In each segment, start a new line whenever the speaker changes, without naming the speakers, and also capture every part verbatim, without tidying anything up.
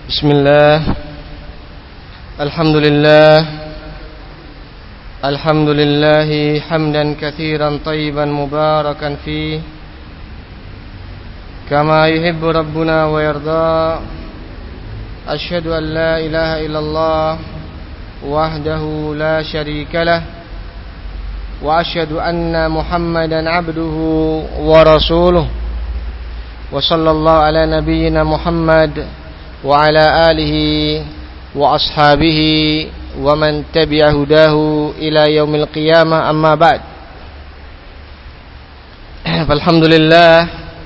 Bismillah. Alhamdulillah. Alhamdulillahi hamdan katsiran tayyiban mubarakan fi kama yuhibbu rabbuna wa yarda. Asyhadu an la ilaha illallah wahdahu la syarika lah wa asyhadu anna Muhammadan abduhu wa rasuluh. Wa sallallahu ala nabiyyina Muhammad wa ala alihi wa ashabihi wa man tabi'a hudahu ila yaumil qiyamah, amma ba'd. Alhamdulillah,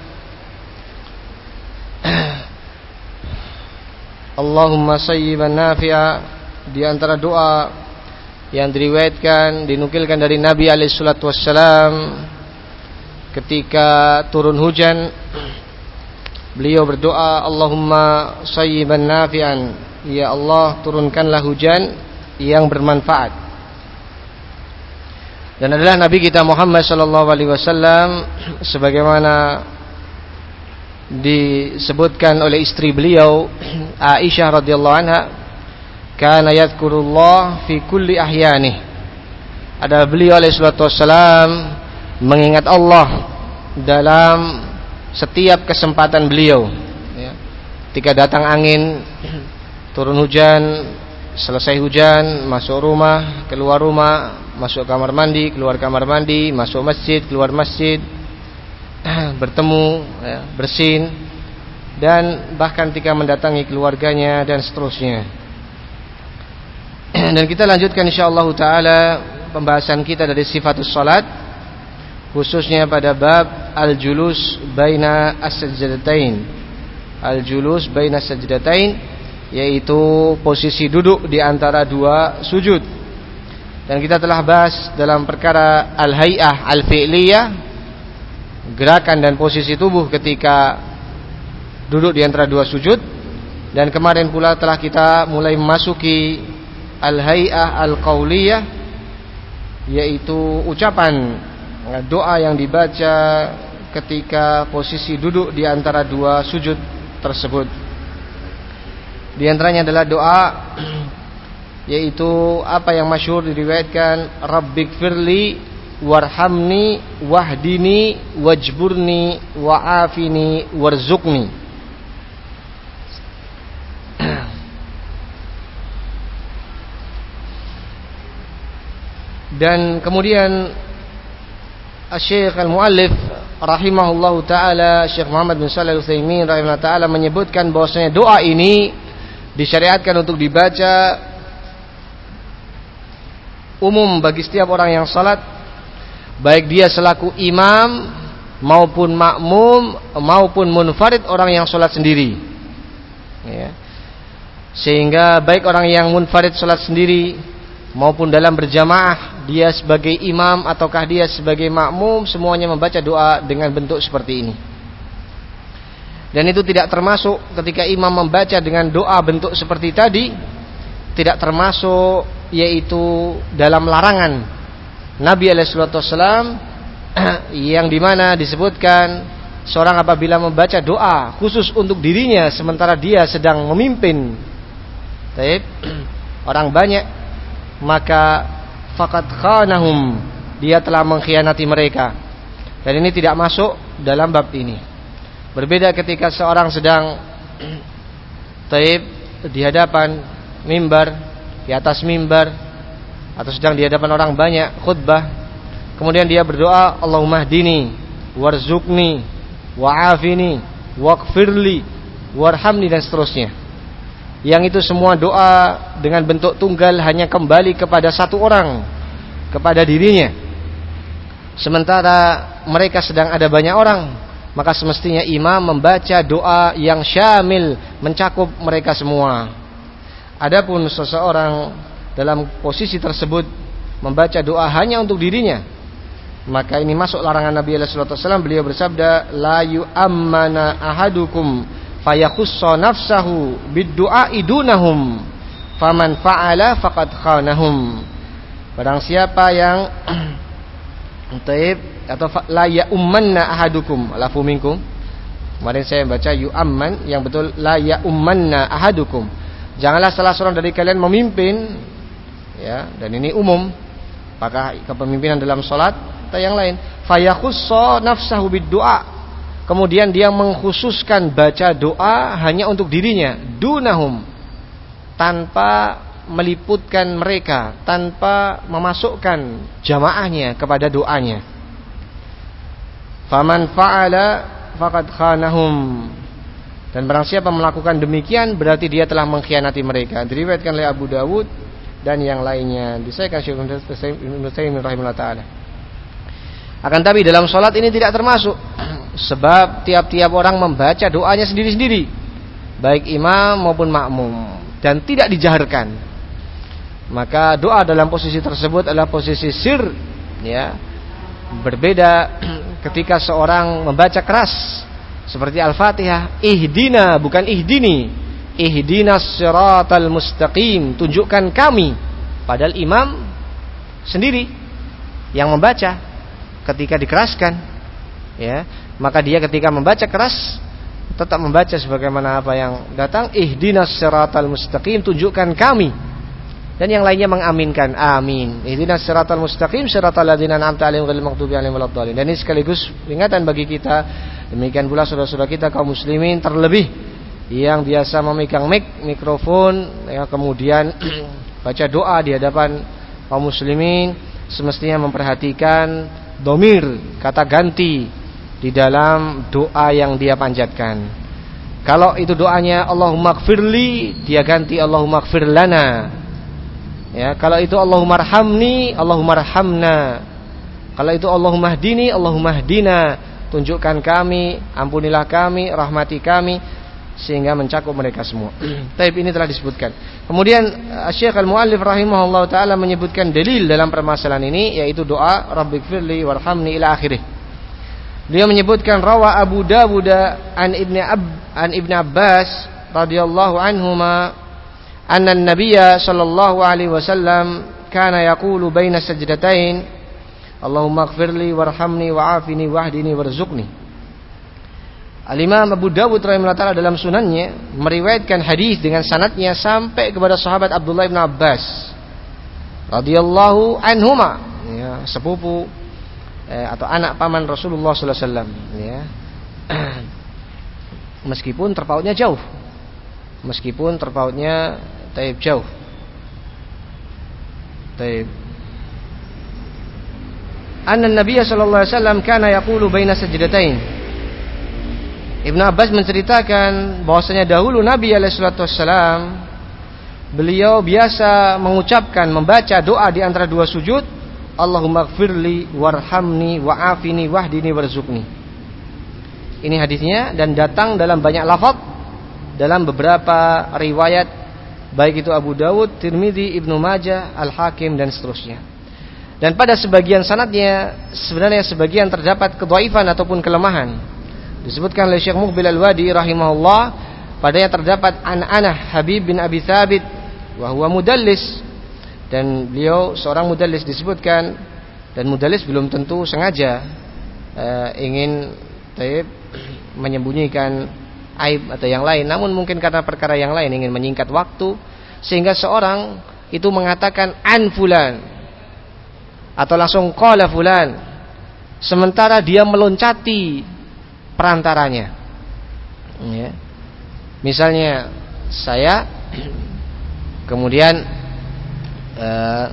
Allahumma sayyiban nafi'a. Di antara doa yang diriwayatkan, dinukilkan dari Nabi alaihi salatu wassalam ketika turun hujan, beliau berdoa, Allahumma sayyiban nafi'an, ya Allah turunkanlah hujan yang bermanfaat. Dan adalah Nabi kita Muhammad sallallahu alaihi wasallam sebagaimana disebutkan oleh istri beliau Aisyah radhiyallahu anha, kana yadhkurullah fi kulli ahyanih. Ada beliau alaihi salatu wassalam mengingat Allah dalam setiap kesempatan beliau, ya. Ketika datang angin, turun hujan, selesai hujan, masuk rumah, keluar rumah, masuk kamar mandi, keluar kamar mandi, masuk masjid, keluar masjid, bertemu, ya, bersin, dan bahkan ketika mendatangi keluarganya dan seterusnya. Dan kita lanjutkan insyaallah taala pembahasan kita dari sifatus salat, khususnya pada bab al-julus baina as-sajdatain. Al-julus baina as-sajdatain, yaitu posisi duduk di antara dua sujud. Dan kita telah bahas dalam perkara al-hay'ah al-fi'liyah, gerakan dan posisi tubuh ketika duduk di antara dua sujud. Dan kemarin pula telah kita mulai memasuki al-hay'ah al-qauliyah, yaitu ucapan doa yang dibaca ketika posisi duduk di antara dua sujud tersebut. Di antaranya adalah doa, yaitu apa yang masyhur diriwayatkan, Rabbighfirli warhamni wahdini wajburni wa'afini warzuqni. Dan kemudian Syekh Al-Muallif rahimahullahu taala, Syekh Muhammad bin Shalih Al-Utsaimin rahimahullahu taala menyebutkan bahwasanya doa ini disyariatkan untuk dibaca umum bagi setiap orang yang salat, baik dia selaku imam maupun makmum maupun munfarid, orang yang salat sendiri, ya. Sehingga baik orang yang munfarid salat sendiri maupun dalam berjamaah, dia sebagai imam ataukah dia sebagai makmum, semuanya membaca doa dengan bentuk seperti ini. Dan itu tidak termasuk ketika imam membaca dengan doa bentuk seperti tadi, tidak termasuk yaitu dalam larangan Nabi alaihi salatu wasallam yang dimana disebutkan seorang apabila membaca doa khusus untuk dirinya sementara dia sedang memimpin taib orang banyak, maka faqad khanahum, dia telah mengkhianati mereka. Dan ini tidak masuk dalam bab ini. Berbeda ketika seorang sedang taib di hadapan mimbar, di atas mimbar, atau sedang di hadapan orang banyak khutbah, kemudian dia berdoa, Allahumma hdini warzuqni wa'afini waghfirli warhamni, dan seterusnya. Yang itu semua doa dengan bentuk tunggal, hanya kembali kepada satu orang, kepada dirinya. Sementara mereka sedang ada banyak orang, maka semestinya imam membaca doa yang syamil, mencakup mereka semua. Adapun seseorang dalam posisi tersebut membaca doa hanya untuk dirinya, maka ini masuk larangan Nabi alaihi salatu wasallam. Beliau bersabda, la yu'ammana ahadukum fayakhussa nafsahu bid-du'a'i dunahum faman fa'ala faqad khanahum. Barang siapa yang taib atau la ya'ummanna ahadukum lafu minkum, Kemarin saya baca yu'amman, yang betul la ya'ummanna ahadukum. Janganlah salah seorang dari kalian memimpin, ya, dan ini umum. Apakah kepemimpinan dalam salat atau yang lain? Fayakhussa nafsahu bid-du'a. Kemudian dia mengkhususkan baca doa hanya untuk dirinya, dunahum, tanpa meliputkan mereka, tanpa memasukkan jamaahnya kepada doanya. Faman fa'ala faqad khanahum. Dan barang siapa melakukan demikian berarti dia telah mengkhianati mereka. Diriwayatkan oleh Abu Dawud dan yang lainnya. Disahkan Syekh Ibnu Taimiyah rahimahullah taala. Akan tapi dalam salat ini tidak termasuk, sebab tiap-tiap orang membaca doanya sendiri-sendiri, baik imam maupun makmum, dan tidak dijaharkan. Maka doa dalam posisi tersebut adalah posisi sir, ya. Berbeda ketika seorang membaca keras seperti Al-Fatihah, ihdina bukan ihdini, ihdinas siratal mustaqim, tunjukkan kami, padahal imam sendiri yang membaca. Ketika dikeraskan, ya, maka dia ketika membaca keras tetap membaca sebagaimana apa yang datang, ihdinas siratal mustaqim, tunjukkan kami. Dan yang lainnya mengaminkan, amin. Ihdinas siratal mustaqim siratal ladzina an'amta 'alaihim ghairil maghdubi 'alaihim waladdallin. Dan ini sekaligus peringatan bagi kita, demikian pula saudara-saudara kita kaum muslimin, terlebih yang biasa memegang mic, mikrofon, ya, kemudian baca doa di hadapan kaum muslimin, semestinya memperhatikan domir, kata ganti di dalam doa yang dia panjatkan. Kalau itu doanya Allahumma gfirli, dia ganti Allahumma gfir lana. Ya, kalau itu Allahumma arhamni, Allahumma arhamna. Kalau itu Allahumma hdini, Allahumma hdina, tunjukkan kami, ampunilah kami, rahmati kami, sehingga mencakup mereka semua. Taib ini telah disebutkan. Kemudian Syekh Al-Muallif rahimahullah taala menyebutkan dalil dalam permasalahan ini, yaitu doa Rabbighfirli warhamni ila akhirih. Beliau menyebutkan rawa Abu Dawud an Ibnu Ab an Ibnu Abbas radhiyallahu anhuma anna an-nabiyya sallallahu alaihi wasallam kana yaqulu baina sajdatain Allahumma ighfirli warhamni wa'afini wahdini warzuqni. Al-Imam Abu Dawud rahimahullah taala dalam sunannya meriwayatkan hadis dengan sanadnya sampai kepada sahabat Abdullah bin Abbas radhiyallahu anhuma, ya, sepupu eh, atau anak paman Rasulullah sallallahu alaihi wasallam, ya. Meskipun terpautnya jauh. Meskipun terpautnya taib jauh. Taib. Anna Nabiya sallallahu alaihi wasallam kana yaqulu baina sajdatain. Ibnu Abbas menceritakan bahwasanya dahulu Nabi alaihi salatu wasallam beliau biasa mengucapkan, membaca doa di antara dua sujud, Allahumma ighfirli warhamni wa'afini wahdini warzuqni. Ini hadisnya dan datang dalam banyak lafaz dalam beberapa riwayat, baik itu Abu Dawud, Tirmidzi, Ibnu Majah, Al-Hakim dan seterusnya. Dan pada sebagian sanadnya sebenarnya sebagian terdapat kedhaifan ataupun kelemahan. Disebutkan oleh Syekh Muqbil Al-Wadi rahimahullah, padanya terdapat an-anah Habib bin Abi Thabit wa huwa mudallis, dan beliau seorang mudallis disebutkan, dan mudallis belum tentu sengaja uh, ingin taib menyembunyikan aib atau yang lain, namun mungkin karena perkara yang lain, ingin menyingkat waktu, sehingga seorang itu mengatakan an fulan atau langsung qala fulan, sementara dia meloncati perantaranya, ya. Misalnya saya kemudian eh,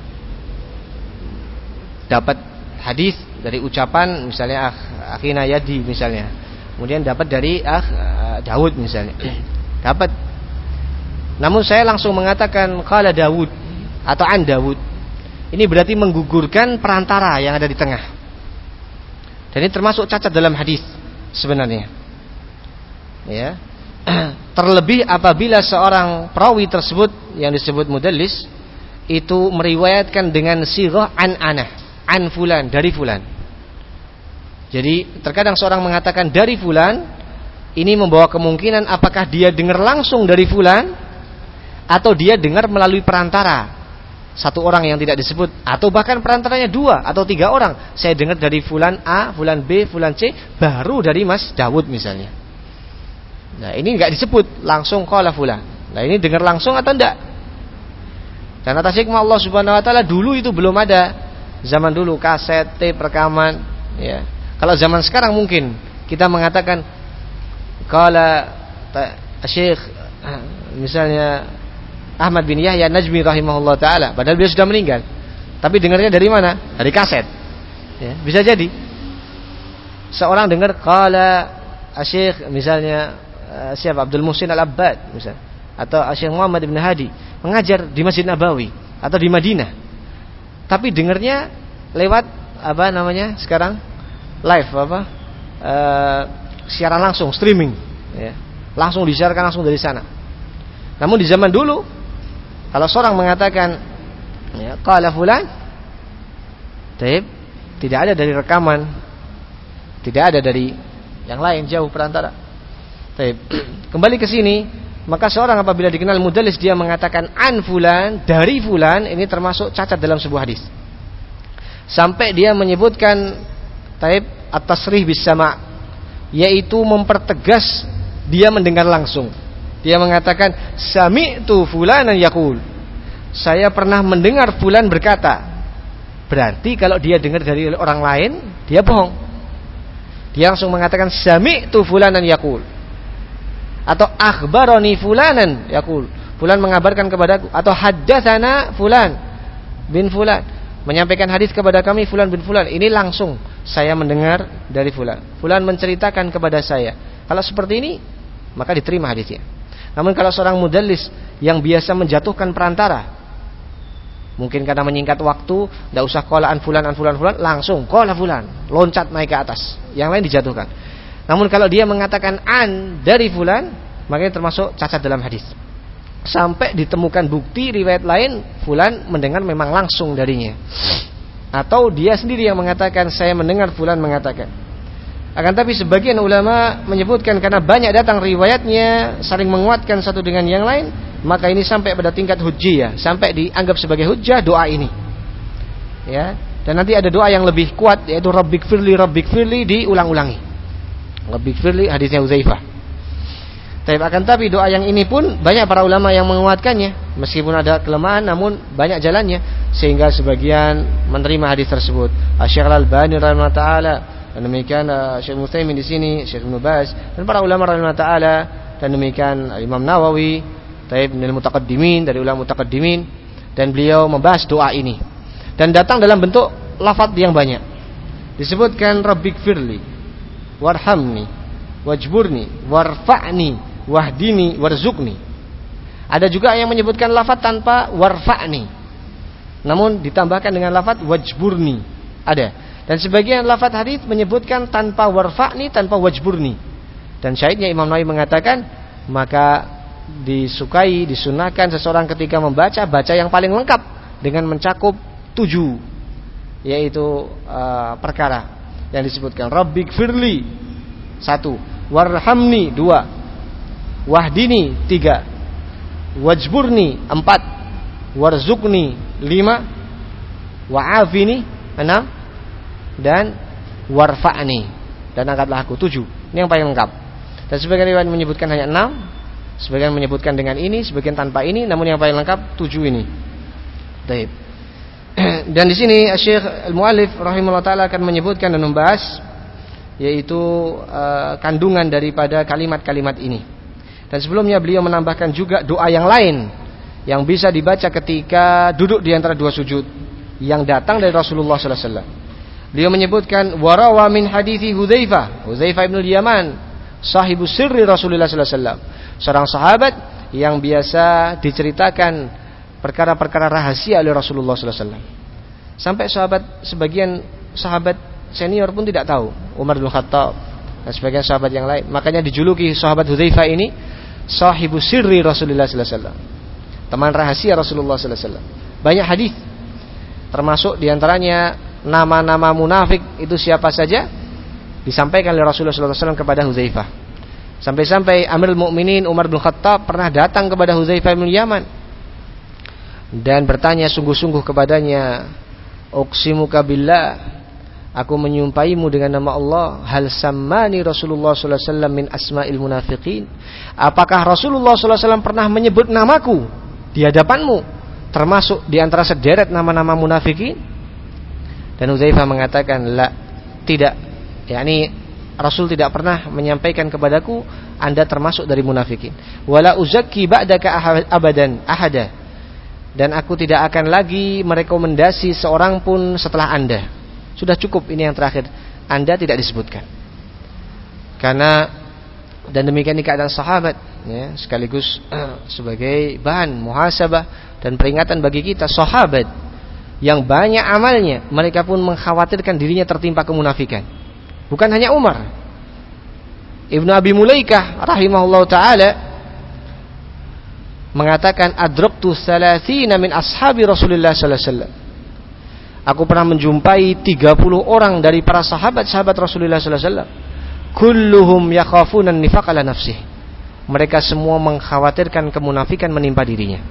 dapat hadis dari ucapan misalnya ah, akhina yadi misalnya, kemudian dapat dari ah Daud misalnya, dapat, namun saya langsung mengatakan qala Daud atau an Daud, ini berarti menggugurkan perantara yang ada di tengah, dan ini termasuk cacat dalam hadis sebenarnya, ya. Terlebih apabila seorang perawi tersebut yang disebut mudallis itu meriwayatkan dengan sighah an anah, an fulan, dari fulan. Jadi terkadang seorang mengatakan dari fulan, ini membawa kemungkinan apakah dia dengar langsung dari fulan atau dia dengar melalui perantara satu orang yang tidak disebut, atau bahkan perantaranya dua atau tiga orang. Saya dengar dari fulan A, fulan B, fulan C, baru dari Mas Dawud misalnya. Nah, ini enggak disebut langsung qala fulan. Nah, ini dengar langsung atau enggak? Dan atas hikmah Allah Subhanahu wa taala dulu itu belum ada. Zaman dulu kaset, tape, rekaman, ya. Kalau zaman sekarang mungkin kita mengatakan qala Syekh misalnya Ahmad bin Yahya Najmi rahimahullah taala, padahal beliau sudah meninggal. Tapi dengarnya dari mana? Dari kaset. Ya, bisa jadi. Seorang dengar qala Syekh misalnya siapa Abdul Muhsin Al-Abbad misalnya, atau Syekh Muhammad bin Hadi mengajar di Masjid Nabawi atau di Madinah. Tapi dengarnya lewat apa namanya sekarang? Live apa? E, siaran langsung, streaming, ya. Langsung disiarkan langsung dari sana. Namun di zaman dulu, kalau seorang mengatakan, ya, qala fulan, taib, tidak ada dari rekaman, tidak ada dari yang lain, jauh perantara. Taib. Kembali ke sini, maka seorang apabila dikenal mudallis dia mengatakan an fulan, dari fulan, ini termasuk cacat dalam sebuah hadis. Sampai dia menyebutkan taib at-tasrih bis sama', yaitu mempertegas dia mendengar langsung. Dia mengatakan sami'tu fulanan yaqul, saya pernah mendengar fulan berkata. Berarti kalau dia dengar dari orang lain, dia bohong. Dia langsung mengatakan sami'tu fulanan yaqul, atau akhbarani fulanan yaqul, fulan mengabarkan kepadaku, atau haddatsana fulan bin fulan, menyampaikan hadis kepada kami fulan bin fulan. Ini langsung saya mendengar dari fulan. Fulan menceritakan kepada saya. Kalau seperti ini, maka diterima hadisnya. Namun kalau seorang mudallis yang biasa menjatuhkan perantara, mungkin karena menyingkat waktu, tidak usah qala an fulan an fulan fulan, langsung qala fulan, loncat naik ke atas. Yang lain dijatuhkan. Namun kalau dia mengatakan an dari fulan, maka ini termasuk cacat dalam hadis. Sampai ditemukan bukti riwayat lain fulan mendengar memang langsung darinya, atau dia sendiri yang mengatakan saya mendengar fulan mengatakan. Akan tapi sebagian ulama menyebutkan karena banyak datang riwayatnya saling menguatkan satu dengan yang lain, maka ini sampai pada tingkat hujjiyah, sampai dianggap sebagai hujjah doa ini. Ya, dan nanti ada doa yang lebih kuat, yaitu Rabbik firli Rabbik firli, diulang-ulangi. Rabbik firli hadisnya Uzaifah. Tapi akan tapi doa yang ini pun banyak para ulama yang menguatkannya, meskipun ada kelemahan namun banyak jalannya, sehingga sebagian menerima hadis tersebut. Asy-Syaikh Al-Albani rahimahullah taala, dan demikian Syekh Utsaimin di sini, Syekh Ibnu Baz, dan para ulama rahimahullah taala, dan demikian Imam Nawawi, taib minal mutaqaddimin, dari ulama mutaqaddimin, dan beliau membahas doa ini. Dan datang dalam bentuk lafaz yang banyak. Disebutkan Rabbik firli, warhamni, wajburni, warfa'ni, wahdini, warzukni. Ada juga yang menyebutkan lafaz tanpa warfa'ni, namun ditambahkan dengan lafaz wajburni. Ada. Dan sebagian lafaz hadis menyebutkan tanpa warfa'ni, tanpa wajburni. Dan syahidnya Imam Nawawi mengatakan, maka disukai, disunahkan seseorang ketika membaca, baca yang paling lengkap dengan mencakup tujuh, yaitu uh, perkara yang disebutkan. Rabbik firli satu, warhamni dua, wahdini tiga, wajburni empat, warzukni lima, wa'afini enam, dan warfa'ni, dan angkatlah aku tujuh. Ini yang paling lengkap. Dan sebagian riwayat menyebutkan hanya enam, sebagian menyebutkan dengan ini, sebagian tanpa ini, namun yang paling lengkap tujuh ini. Baik. Dan di sini Syekh Al-Muallif rahimahullah taala akan menyebutkan dan membahas, yaitu uh, kandungan daripada kalimat-kalimat ini. Dan sebelumnya beliau menambahkan juga doa yang lain yang bisa dibaca ketika duduk di antara dua sujud yang datang dari Rasulullah sallallahu alaihi wasallam. Beliau menyebutkan warawa min hadithi Hudzaifah, Hudzaifah bin Yaman, sahibu sirri Rasulullah sallallahu alaihi wasallam, seorang sahabat yang biasa diceritakan perkara-perkara rahasia oleh Rasulullah sallallahu alaihi wasallam. Sampai sahabat, sebagian sahabat senior pun tidak tahu, Umar bin Khattab dan sebagian sahabat yang lain. Makanya dijuluki sahabat Hudzaifah ini sahibu sirri Rasulullah sallallahu alaihi wasallam, teman rahasia Rasulullah sallallahu alaihi wasallam. Banyak hadis, termasuk diantaranya nama-nama munafik itu siapa saja disampaikan oleh Rasulullah sallallahu alaihi wasallam kepada Hudzaifah. Sampai-sampai Amirul Mukminin Umar bin Khattab pernah datang kepada Hudzaifah bin Yaman dan bertanya sungguh-sungguh kepadanya, uqsimuka billah, Aku menyumpahimu dengan nama Allah, hal sammani Rasulullah sallallahu alaihi wasallam min asma'il munafiqin. Apakah Rasulullah sallallahu alaihi wasallam pernah menyebut namaku di hadapanmu termasuk di antara sederet nama-nama munafikin? Dan Hudzaifah mengatakan, la, tidak. yakni Rasul tidak pernah menyampaikan kepadaku Anda termasuk dari munafikin. Wala uzakki ba'daka abadan ahada. Dan aku tidak akan lagi merekomendasi seorang pun setelah Anda. Sudah cukup, ini yang terakhir. Anda tidak disebutkan. Karena dan demikian ini keadaan sahabat, ya, sekaligus uh, sebagai bahan muhasabah dan peringatan bagi kita. Sahabat yang banyak amalnya, mereka pun mengkhawatirkan dirinya tertimpa kemunafikan. Bukan hanya Umar. Ibnu Abi Mulaikah rahimahullah ta'ala mengatakan, adraktu thalathina min ashabi Rasulullah sallallahu alaihi wasallam. Aku pernah menjumpai tiga puluh orang dari para sahabat-sahabat Rasulullah sallallahu alaihi wasallam. Kulluhum yakhafuna an-nifaq ala nafsihi. Mereka semua mengkhawatirkan kemunafikan menimpa dirinya.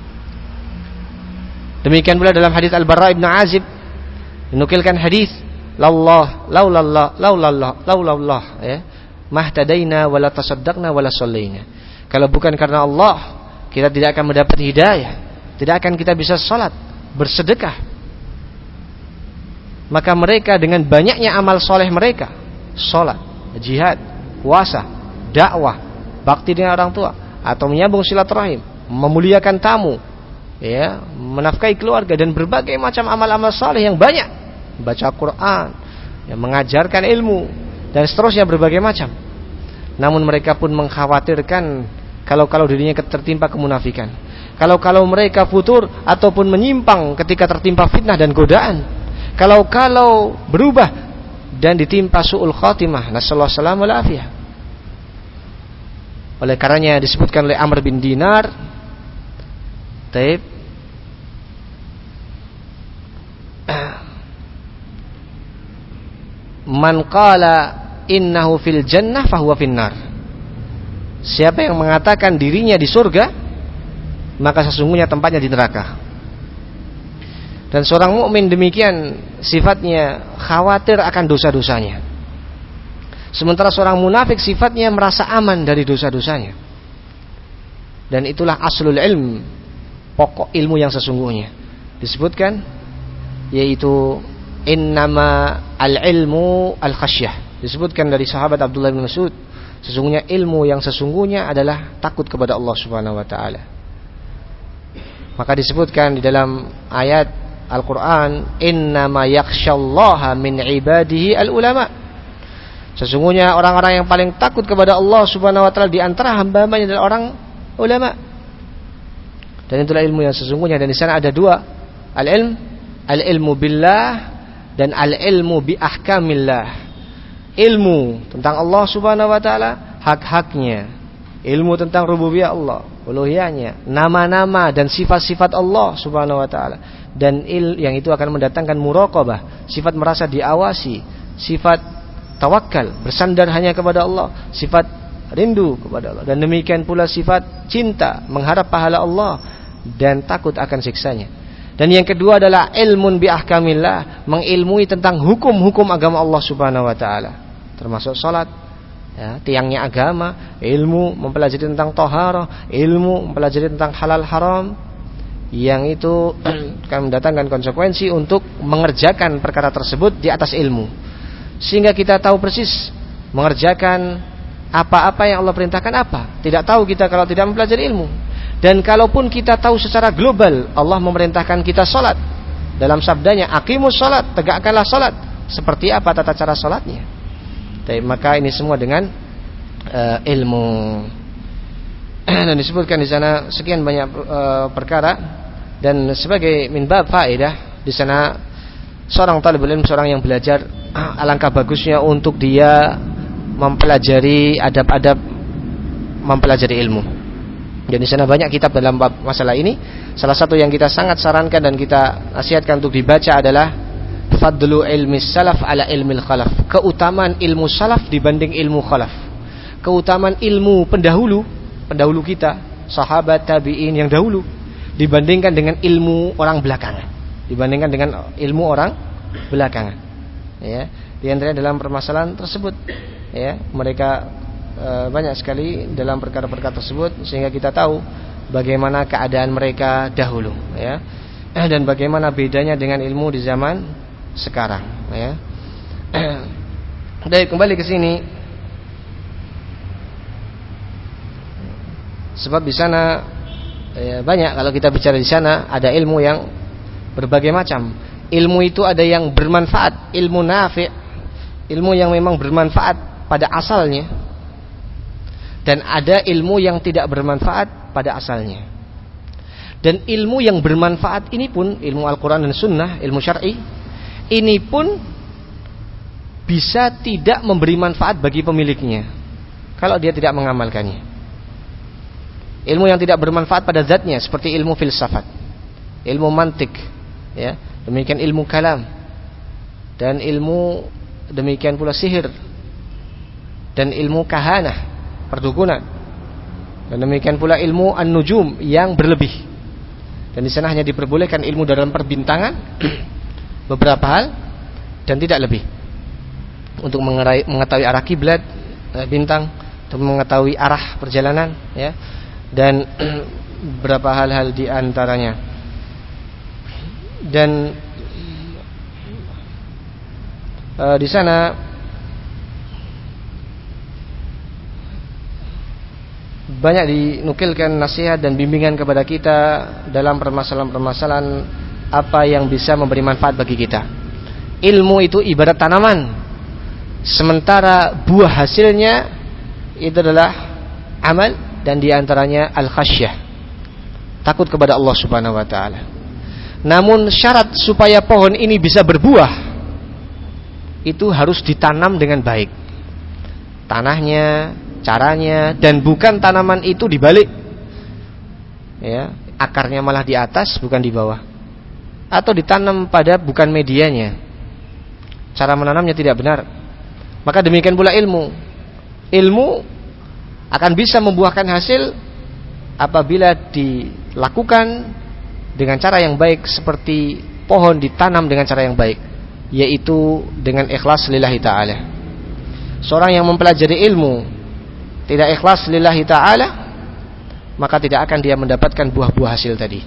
Demikian pula dalam hadis Al-Barra ibn Azib dinukilkan hadis, lallah laulallah laulallah laulallah ya, mahtadaina wala tasaddaqna wala shallaina. Kalau bukan karena Allah, kita tidak akan mendapat hidayah, tidak akan kita bisa salat, bersedekah. Maka mereka dengan banyaknya amal soleh mereka, salat, jihad, puasa, dakwah, bakti dengan orang tua, atau menyambung silaturahim, memuliakan tamu, ya, menafkahi keluarga, dan berbagai macam amal-amal saleh yang banyak, baca Quran, ya, mengajarkan ilmu, dan seterusnya berbagai macam. Namun mereka pun mengkhawatirkan kalau-kalau dirinya tertimpa kemunafikan, kalau-kalau mereka futur ataupun menyimpang ketika tertimpa fitnah dan godaan, kalau-kalau berubah dan ditimpa su'ul khatimah, nasallahu salam wal afiyah. Oleh karenanya disebutkan oleh Amr bin Dinar, taib, man qala innahu fil jannah fahuwa finnar. Siapa yang mengatakan dirinya di surga, maka sesungguhnya tempatnya di neraka. Dan seorang mukmin demikian sifatnya, khawatir akan dosa-dosanya. Sementara seorang munafik sifatnya merasa aman dari dosa-dosanya. Dan itulah aslul ilm, pokok ilmu yang sesungguhnya. Disebutkan yaitu innama al-ilmu al-khasyah. Disebutkan dari sahabat Abdullah bin Mas'ud, sesungguhnya ilmu yang sesungguhnya adalah takut kepada Allah Subhanahu wa taala. Maka disebutkan di dalam ayat Al-Quran, innama yakhshallaha min ibadihi al-ulama. Sesungguhnya orang-orang yang paling takut kepada Allah Subhanahu wa taala di antara hamba-hambanya adalah orang ulama. Dan itulah ilmu yang sesungguhnya. Dan di sana ada dua, al-ilm, al-ilmu billah dan al-ilmu bi ahkamillah. Ilmu tentang Allah Subhanahu wa taala, hak-haknya. Ilmu tentang rububiyah Allah, uluhiyahnya, nama-nama dan sifat-sifat Allah Subhanahu wa taala. Dan il yang itu akan mendatangkan muraqabah, sifat merasa diawasi, sifat tawakal, bersandar hanya kepada Allah, sifat rindu kepada Allah, dan demikian pula sifat cinta, mengharap pahala Allah dan takut akan siksanya. Dan yang kedua adalah ilmun bi ahkamillah, mengilmui tentang hukum-hukum agama Allah Subhanahu wa taala, termasuk salat, ya, tiangnya agama, ilmu mempelajari tentang taharah, ilmu mempelajari tentang halal haram, yang itu akan mendatangkan konsekuensi untuk mengerjakan perkara tersebut di atas ilmu, sehingga kita tahu persis mengerjakan apa-apa yang Allah perintahkan apa. Tidak tahu kita kalau tidak mempelajari ilmu. Dan kalaupun kita tahu secara global Allah memerintahkan kita salat, dalam sabdanya aqimus salat, tegakkanlah salat, seperti apa tata cara salatnya. Tapi, maka ini semua dengan uh, ilmu. Dan disebutkan di sana sekian banyak uh, perkara, dan sebagai min bab faedah di sana seorang talibul ilm, seorang yang belajar, alangkah bagusnya untuk dia mempelajari adab-adab mempelajari ilmu. Dan di sana banyak kitab dalam bab masalah ini. Salah satu yang kita sangat sarankan dan kita nasihatkan untuk dibaca adalah Fadlu ilmi salaf ala ilmil khalaf. Keutamaan ilmu salaf dibanding ilmu khalaf. Keutamaan ilmu pendahulu, pendahulu kita, sahabat, tabi'in yang dahulu, dibandingkan dengan ilmu orang belakangan. Dibandingkan dengan ilmu orang belakangan. ya, di antaranya dalam permasalahan tersebut, ya, mereka e, banyak sekali dalam perkara-perkara tersebut sehingga kita tahu bagaimana keadaan mereka dahulu, ya, dan bagaimana bedanya dengan ilmu di zaman sekarang, ya. Baik, kembali ke sini. Sebab di sana ya, banyak kalau kita bicara di sana ada ilmu yang berbagai macam. Ilmu itu ada yang bermanfaat, ilmu nafi', ilmu yang memang bermanfaat pada asalnya, dan ada ilmu yang tidak bermanfaat pada asalnya. Dan ilmu yang bermanfaat ini pun ilmu Al-Quran dan Sunnah, ilmu syar'i, ini pun bisa tidak memberi manfaat bagi pemiliknya kalau dia tidak mengamalkannya. Ilmu yang tidak bermanfaat pada zatnya seperti ilmu filsafat, ilmu mantik, ya, demikian ilmu kalam, dan ilmu demikian pula sihir, dan ilmu kahanah, perdukunan, dan demikian pula ilmu an-nujum yang berlebih. Dan di sana hanya diperbolehkan ilmu dalam perbintangan beberapa hal dan tidak lebih. Untuk mengetahui arah kiblat bintang, untuk mengetahui arah perjalanan, ya, dan beberapa hal-hal di antaranya. Dan e, di sana banyak dinukilkan nasihat dan bimbingan kepada kita dalam permasalahan-permasalahan apa yang bisa memberi manfaat bagi kita. Ilmu itu ibarat tanaman, sementara buah hasilnya itu adalah amal, dan diantaranya al-khasyah, takut kepada Allah Subhanahu Wa Taala. Namun syarat supaya pohon ini bisa berbuah itu harus ditanam dengan baik, tanahnya, caranya, dan bukan tanaman itu dibalik, ya, akarnya malah di atas bukan di bawah, atau ditanam pada bukan medianya, cara menanamnya tidak benar. Maka demikian pula ilmu. Ilmu akan bisa membuahkan hasil apabila dilakukan dengan cara yang baik, seperti pohon ditanam dengan cara yang baik, yaitu dengan ikhlas lillahi ta'ala. Seorang yang mempelajari ilmu tidak ikhlas lillahi ta'ala, maka tidak akan dia mendapatkan buah-buah hasil tadi.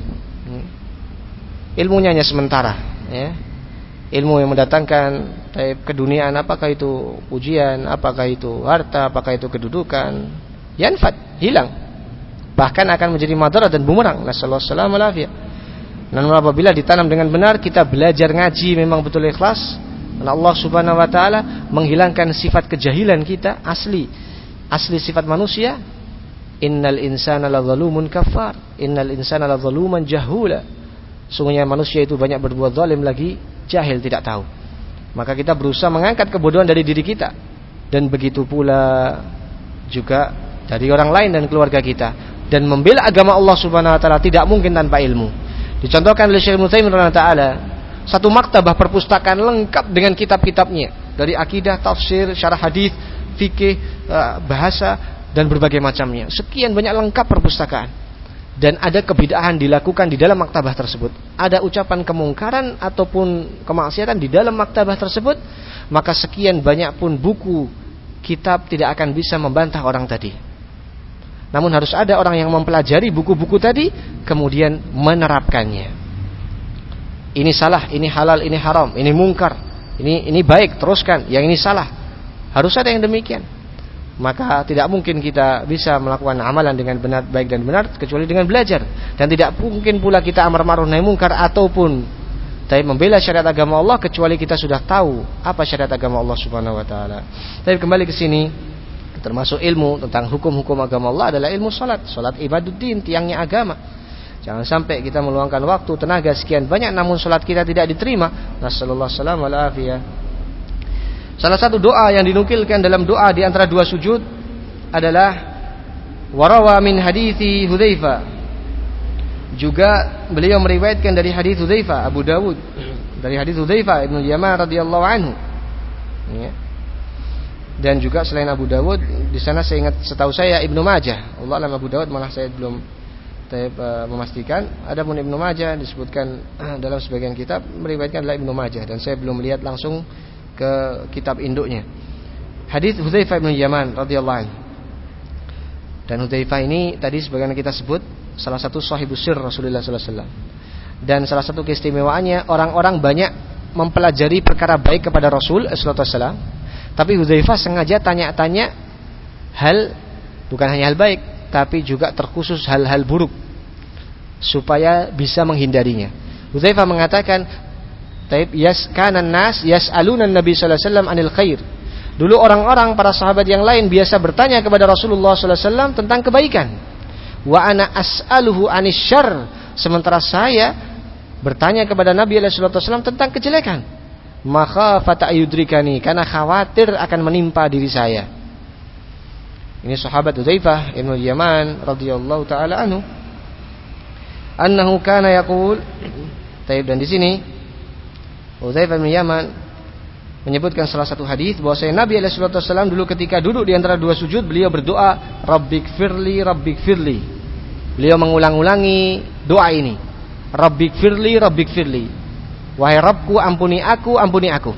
Ilmunya hanya sementara, ya. Ilmu yang mendatangkan keduniaan, apakah itu pujian, apakah itu harta, apakah itu kedudukan, yanfad, hilang, bahkan akan menjadi madarat dan bumerang. Nasallahu alaihi wasallam. Namun apabila ditanam dengan benar, kita belajar ngaji memang betul ikhlas, dan Allah Subhanahu Wa Taala menghilangkan sifat kejahilan kita asli, asli sifat manusia. Innal insana ladzalumun kafar, innal insana ladzaluman jahula. Sungguhnya manusia itu banyak berbuat zalim lagi jahil, tidak tahu. Maka kita berusaha mengangkat kebodohan dari diri kita, dan begitu pula juga dari orang lain dan keluarga kita. Dan membela agama Allah Subhanahu Wa Taala tidak mungkin tanpa ilmu. Dicontohkan oleh Syekh Ibnu Taimiyah rahimahullah taala, satu maktabah perpustakaan lengkap dengan kitab-kitabnya, dari akidah, tafsir, syarah hadis, fikih, bahasa, dan berbagai macamnya. Sekian banyak lengkap perpustakaan. Dan ada kebid'ahan dilakukan di dalam maktabah tersebut, ada ucapan kemungkaran ataupun kemaksiatan di dalam maktabah tersebut, maka sekian banyak pun buku, kitab tidak akan bisa membantah orang tadi. Namun harus ada orang yang mempelajari buku-buku tadi, kemudian menerapkannya. Ini salah, ini halal, ini haram, ini mungkar, ini ini baik, teruskan, yang ini salah. Harus ada yang demikian. Maka tidak mungkin kita bisa melakukan amalan dengan benar, baik dan benar, kecuali dengan belajar. Dan tidak mungkin pula kita amar ma'ruf nahi munkar ataupun tapi membela syariat agama Allah, kecuali kita sudah tahu apa syariat agama Allah Subhanahu Wa Taala. Tapi kembali ke sini, termasuk ilmu tentang hukum-hukum agama Allah adalah ilmu salat. Salat ibaduddin, tiangnya agama. Jangan sampai kita meluangkan waktu, tenaga sekian banyak, namun salat kita tidak diterima. Nasallallahu alaihi wasallam. Salah satu doa yang dinukilkan dalam doa di antara dua sujud adalah warawa min hadithi Hudzaifah. Juga beliau meriwayatkan dari hadis Hudzaifah, Abu Dawud, dari hadis Hudzaifah Ibnu Yaman radhiyallahu anhu. Ya. Dan juga selain Abu Dawud, di sana saya ingat, setahu saya Ibnu Majah. Allah alam Abu Dawud malah saya belum saya, uh, memastikan. Adapun Ibnu Majah disebutkan dalam sebagian kitab meriwayatkan adalah Ibnu Majah, dan saya belum melihat langsung ke kitab induknya. Hadis Hudzaifah bin Yaman radhiyallahu anhu. Dan Hudzaifah ini tadi sebagaimana kita sebut salah satu sahibus sir Rasulullah sallallahu alaihi wasallam. Dan salah satu keistimewaannya orang-orang banyak mempelajari perkara baik kepada Rasul sallallahu alaihi wasallam. Tapi Hudzaifah sengaja tanya-tanya hal bukan hanya hal baik, tapi juga terkhusus hal-hal buruk supaya bisa menghindarinya. Hudzaifah mengatakan, "Taib yas kana nas yas'aluna Nabi sallallahu alaihi wasallam anil khair." Dulu orang-orang para sahabat yang lain biasa bertanya kepada Rasulullah sallallahu alaihi wasallam tentang kebaikan. Wa ana as'aluhu anis syarr, sementara saya bertanya kepada Nabi sallallahu alaihi wasallam tentang kejelekan. Makhafata ayudrikani, karena khawatir akan menimpa diri saya. Ini sahabat Hudzaifah bin Yaman radhiyallahu taala anhu. Annahu kana yaqul, taib, dan di sini Hudzaifah bin Yaman menyebutkan salah satu hadis bahwasanya Nabi sallallahu alaihi wasallam dulu ketika duduk di antara dua sujud beliau berdoa, Rabbikfirli Rabbikfirli. Beliau mengulang-ulangi doa ini. Rabbikfirli Rabbikfirli. Wahai Rabbku, ampuni aku, ampuni aku.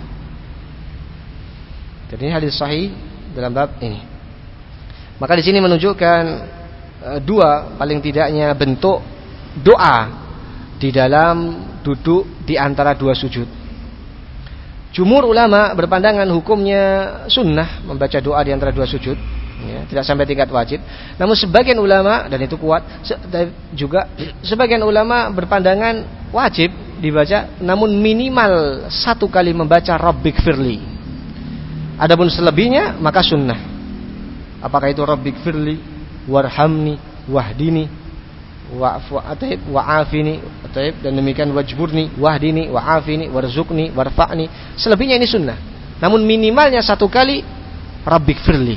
Jadi ini hadis sahih dalam bab ini. Maka di sini menunjukkan e, dua paling tidaknya bentuk doa di dalam duduk di antara dua sujud. Jumhur ulama berpandangan hukumnya sunnah membaca doa di antara dua sujud, ya, tidak sampai tingkat wajib. Namun sebagian ulama, dan itu kuat, se- juga sebagian ulama berpandangan wajib dibaca, namun minimal satu kali membaca Rabbikfirli. Adapun selebihnya maka sunnah. Apakah itu Rabbikfirli, warhamni, wahdini, wa'fu ataib, wa'afini, ataib, dan demikian wajburni, wahdini, wa'afini, warzuqni, warfa'ni. Selebihnya ini sunnah. Namun minimalnya satu kali Rabbikfirli.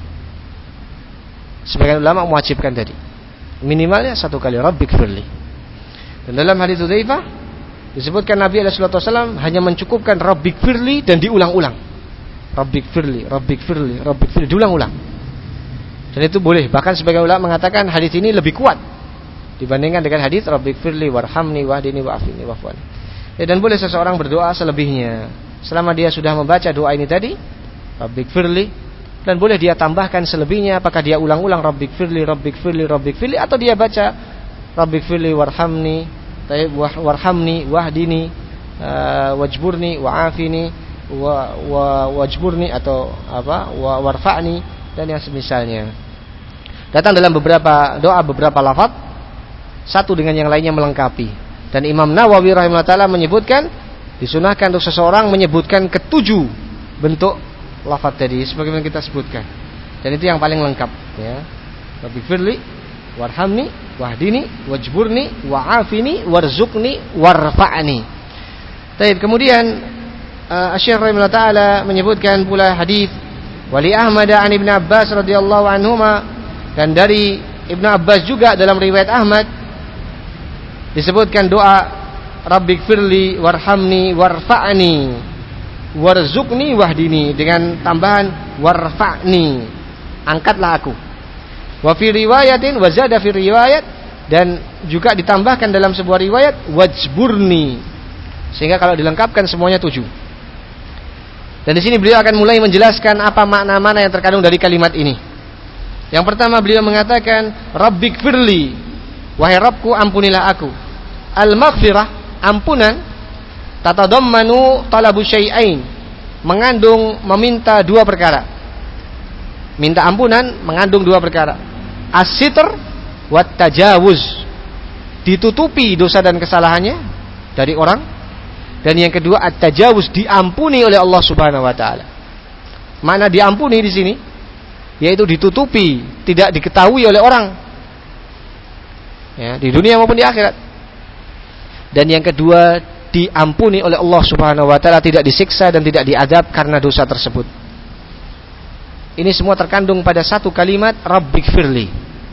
Sebagian ulama mewajibkan tadi. Minimalnya satu kali Rabbikfirli. Dan dalam hadis Hudzaifah disebutkan Nabi sallallahu alaihi wasallam hanya mencukupkan Rabbikfirli dan diulang-ulang. Rabbikfirli, Rabbikfirli, Rabbikfirli, diulang-ulang. Dan itu boleh. Bahkan sebagian ulama mengatakan hadis ini lebih kuat dibandingkan dengan hadis Rabbikfirli warhamni wahdini wa'afini wa'fuani. Ya, dan boleh seseorang berdoa selebihnya selama dia sudah membaca doa ini tadi Rabbikfirli, dan boleh dia tambahkan selebihnya, apakah dia ulang-ulang Rabbikfirli, Rabbikfirli, Rabbikfirli, atau dia baca Rabbikfirli warhamni, taib, warhamni wahdini, uh, wajburni wa'afini wa, wa wajburni, atau apa wa warfa'ni, dan yang semisalnya. Datang dalam beberapa doa beberapa lafaz satu dengan yang lainnya melengkapi. Dan Imam Nawawi rahimahullah taala menyebutkan disunahkan untuk seseorang menyebutkan ketujuh bentuk lafaz tadi sebagaimana kita sebutkan. Dan itu yang paling lengkap, ya. Rabbikfirli, warhamni, wahdini, wajburni, wa'afini, warzuqni, warfa'ni. Baik, kemudian uh, Asy-Syaikh rahimahullah taala menyebutkan pula hadis Wali Ahmad an Ibnu Abbas radhiyallahu anhuma, dan dari Ibnu Abbas juga dalam riwayat Ahmad disebutkan doa Rabbikfirli warhamni warfa'ni warzuqni wahdini dengan tambahan warfa'ni, angkatlah aku. Wa fi riwayatin wa zada fi riwayat, dan juga ditambahkan dalam sebuah riwayat wajburni, sehingga kalau dilengkapkan semuanya tujuh. Dan di sini beliau akan mulai menjelaskan apa makna-makna yang terkandung dari kalimat ini. Yang pertama beliau mengatakan Rabbikfirli, wahai Rabbku, ampunilah aku. Al-maghfirah, ampunan, tatadammanu talabu syai'ain, mengandung meminta dua perkara. Minta ampunan mengandung dua perkara. As-sitr wat tajawuz, ditutupi dosa dan kesalahannya dari orang. Dan yang kedua at-tajawuz, diampuni oleh Allah Subhanahu wa taala. Makna diampuni di sini yaitu ditutupi, tidak diketahui oleh orang, ya, di dunia maupun di akhirat. Dan yang kedua diampuni oleh Allah Subhanahu wa taala, tidak disiksa dan tidak diadab karena dosa tersebut. Ini semua terkandung pada satu kalimat Rabbikfirli.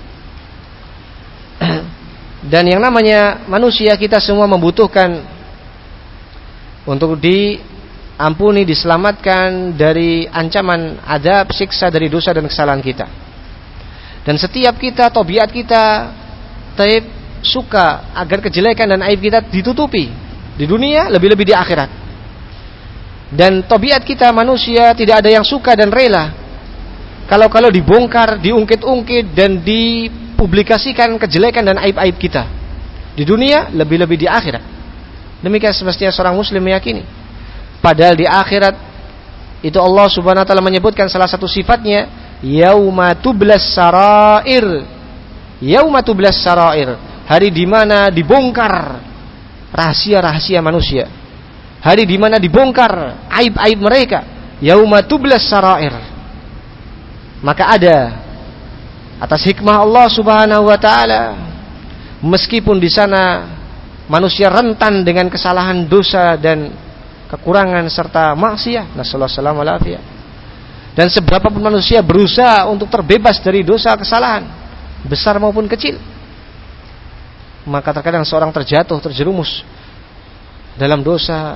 Dan yang namanya manusia, kita semua membutuhkan untuk diampuni, diselamatkan dari ancaman azab, siksa dari dosa dan kesalahan kita. Dan setiap kita, tabiat kita, taib, suka agar kejelekan dan aib kita ditutupi di dunia, lebih-lebih di akhirat. Dan tabiat kita manusia tidak ada yang suka dan rela kalau-kalau dibongkar, diungkit-ungkit dan dipublikasikan kejelekan dan aib-aib kita di dunia, lebih-lebih di akhirat. Demikian semestinya seorang muslim meyakini. Padahal di akhirat itu Allah Subhanahu wa taala menyebutkan salah satu sifatnya, yauma tublas sarair. Yauma tublas sarair, hari di mana dibongkar rahasia-rahasia manusia. Hari di mana dibongkar aib-aib mereka. Yauma tublas sarair. Maka ada atas hikmah Allah Subhanahu wa taala, meskipun di sana manusia rentan dengan kesalahan, dosa dan kekurangan serta maksiat, nasallallahu alaihi wasallam, dan seberapa pun manusia berusaha untuk terbebas dari dosa kesalahan besar maupun kecil, maka terkadang seorang terjatuh, terjerumus dalam dosa.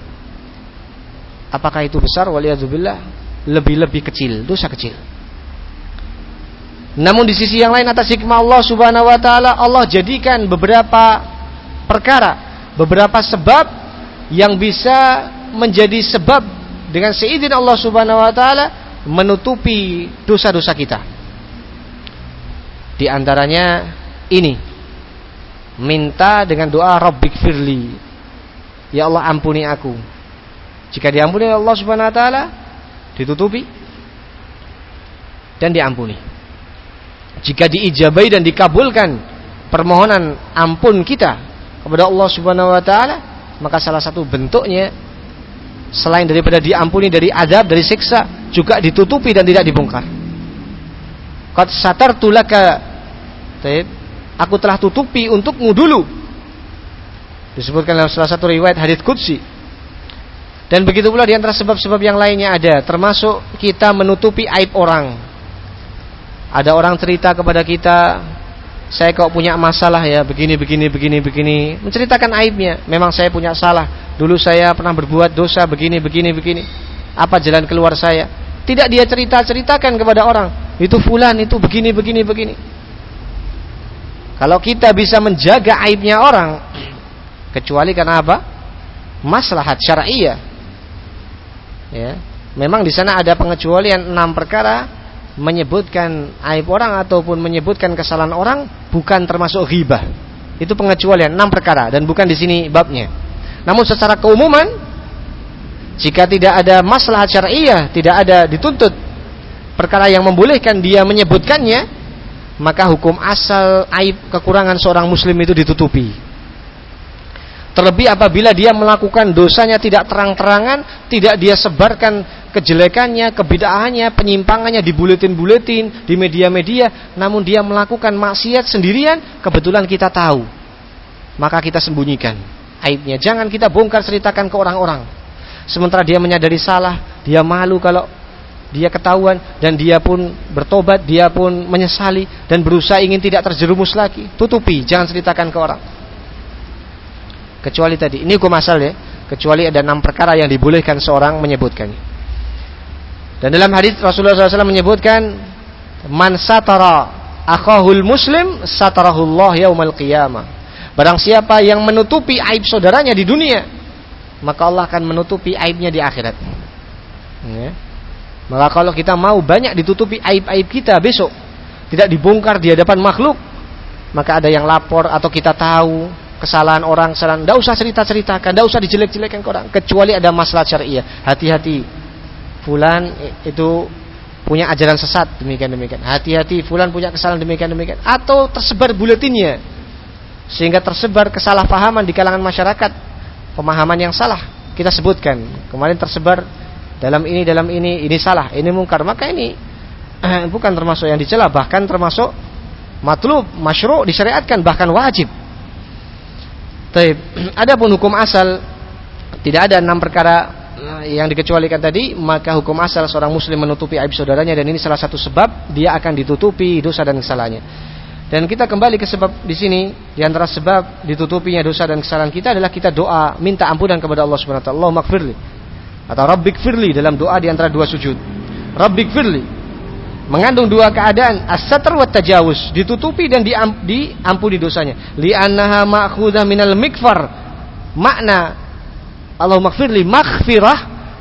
Apakah itu besar? Waliyadzubillah, lebih-lebih kecil, dosa kecil. Namun di sisi yang lain, atas hikmah Allah Subhanahu wa taala, Allah jadikan beberapa perkara, beberapa sebab yang bisa menjadi sebab dengan seizin Allah Subhanahu wa taala menutupi dosa-dosa kita. Di antaranya ini, minta dengan doa Rabbik firli, ya Allah ampuni aku. Jika diampuni Allah Subhanahu wa taala, ditutupi dan diampuni. Jika diijabai dan dikabulkan permohonan ampun kita kepada Allah Subhanahu wa taala, maka salah satu bentuknya selain daripada diampuni dari azab, dari siksa, juga ditutupi dan tidak dibongkar. Qad satartu laka, aku telah tutupi untukmu dulu, disebutkan dalam salah satu riwayat hadits qudsi. Dan begitu pula di antara sebab-sebab yang lainnya ada, termasuk kita menutupi aib orang. Ada orang cerita kepada kita, saya kok punya masalah ya, begini, begini, begini, begini. Menceritakan aibnya. Memang saya punya salah. Dulu saya pernah berbuat dosa begini, begini, begini. Apa jalan keluar saya? Tidak dia cerita-ceritakan kepada orang. Itu fulan, itu begini, begini, begini. Kalau kita bisa menjaga aibnya orang, kecuali karena apa? Maslahat syar'iyah. Ya. Memang di sana ada pengecualian enam perkara. Menyebutkan aib orang ataupun menyebutkan kesalahan orang bukan termasuk ghibah. Itu pengecualian enam perkara dan bukan di sini babnya. Namun secara keumuman, jika tidak ada maslahat syar'iyah, tidak ada dituntut perkara yang membolehkan dia menyebutkannya, maka hukum asal aib kekurangan seorang muslim itu ditutupi. Terlebih apabila dia melakukan dosanya tidak terang-terangan, tidak dia sebarkan kejelekannya, kebid'ahannya, penyimpangannya di buletin-buletin, di media-media, namun dia melakukan maksiat sendirian, kebetulan kita tahu, maka kita sembunyikan aibnya. Jangan kita bongkar ceritakan ke orang-orang. Sementara dia menyadari salah, dia malu kalau dia ketahuan, dan dia pun bertobat, dia pun menyesali dan berusaha ingin tidak terjerumus lagi. Tutupi, jangan ceritakan ke orang. Kecuali tadi, ini hukum asal ya, kecuali ada enam perkara yang dibolehkan seorang menyebutkannya. Dan dalam hadis Rasulullah shallallahu alaihi wasallam menyebutkan, man satara akhahul muslim satarahullah yaumal qiyamah. Barang siapa yang menutupi aib saudaranya di dunia, maka Allah akan menutupi aibnya di akhirat. Ya. Maka kalau kita mau banyak ditutupi aib-aib kita besok, tidak dibongkar di hadapan makhluk, maka ada yang lapor atau kita tahu kesalahan orang, kesalahan, tidak usah cerita-ceritakan, tidak usah dijelek-jelekkan ke orang, kecuali ada maslahat syariah. Hati-hati, fulan itu punya ajaran sesat, demikian-demikian. Hati-hati, fulan punya kesalahan demikian-demikian. Atau tersebar buletinnya, sehingga tersebar kesalahpahaman di kalangan masyarakat, pemahaman yang salah. Kita sebutkan, kemarin tersebar dalam ini, dalam ini, ini salah, ini mungkar. Maka ini eh, bukan termasuk yang dicela, bahkan termasuk matlub, masyru', disyariatkan, bahkan wajib. Adapun hukum asal, tidak ada enam perkara yang dikecualikan tadi, maka hukum asal seorang muslim menutupi aib saudaranya, dan ini salah satu sebab dia akan ditutupi dosa dan kesalahannya. Dan kita kembali ke sebab di sini, di antara sebab ditutupinya dosa dan kesalahan kita adalah kita doa minta ampunan kepada Allah Subhanahu wa taala. Allahumma ighfirli atau Rabbik firli dalam doa di antara dua sujud. Rabbik firli mengandung dua keadaan, as-satr wa tajawuz, ditutupi dan diampuni dosanya. Li'annaha ma'khudhah minal mikfar. Makna Allahumma ighfirli maghfirah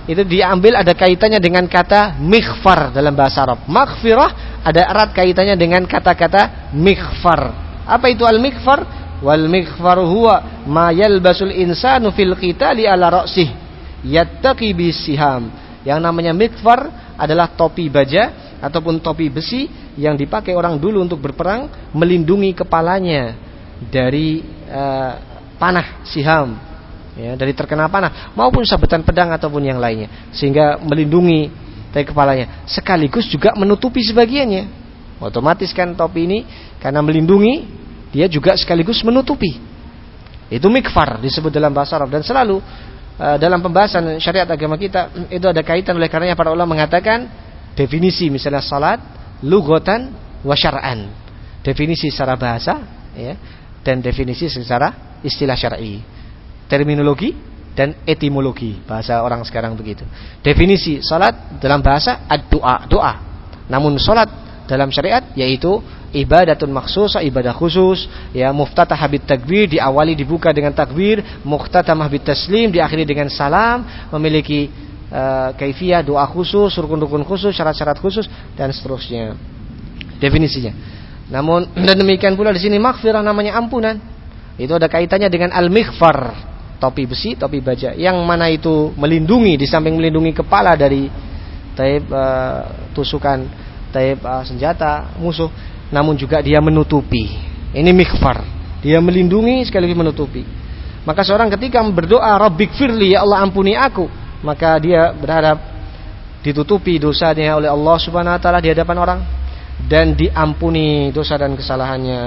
itu diambil ada kaitannya dengan kata mighfar dalam bahasa Arab. Maghfirah ada erat kaitannya dengan kata-kata mighfar. Apa itu al-mighfar? Wal mighfar huwa ma yalbasul insanu fil qitali ala ra'sih yattaqi bisiham. Yang namanya mighfar adalah topi baja ataupun topi besi yang dipakai orang dulu untuk berperang, melindungi kepalanya dari uh, panah siham, ya, dari terkena panah maupun sabetan pedang ataupun yang lainnya, sehingga melindungi dari kepalanya sekaligus juga menutupi sebagiannya. Otomatis kan topi ini karena melindungi, dia juga sekaligus menutupi. Itu mighfar disebut dalam bahasa Arab. Dan selalu uh, dalam pembahasan syariat agama kita itu ada kaitan, oleh karenanya para ulama mengatakan definisi misalnya salat lughatan wa syar'an, definisi secara bahasa, ya, dan definisi secara istilah syar'i, terminologi dan etimologi bahasa orang sekarang begitu. Definisi salat dalam bahasa ad-du'a, doa. Namun salat dalam syariat yaitu ibadatun makhsusah, ibadah khusus, ya, muftatah bit takbir, diawali dibuka dengan takbir, mukhtatamah bit taslim, diakhiri dengan salam, memiliki uh, kaifiyah doa khusus, rukun-rukun khusus, syarat-syarat khusus dan seterusnya. Definisinya. Namun dan demikian pula di sini maghfirah namanya ampunan. Itu ada kaitannya dengan al-mighfar, topi besi, topi baja, yang mana itu melindungi, di samping melindungi kepala dari taib uh, tusukan taib uh, senjata musuh, namun juga dia menutupi. Ini mighfar, dia melindungi sekaligus menutupi. Maka seorang ketika berdoa Rabbighfirli, ya Allah ampuni aku, maka dia berharap ditutupi dosanya oleh Allah Subhanahu wa taala di hadapan orang dan diampuni dosa dan kesalahannya.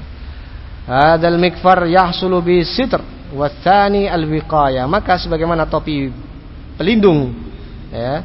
Hadzal mighfar yahsulu bi sitr wa tsani al wiqayah. Maka sebagaimana topi pelindung, ya,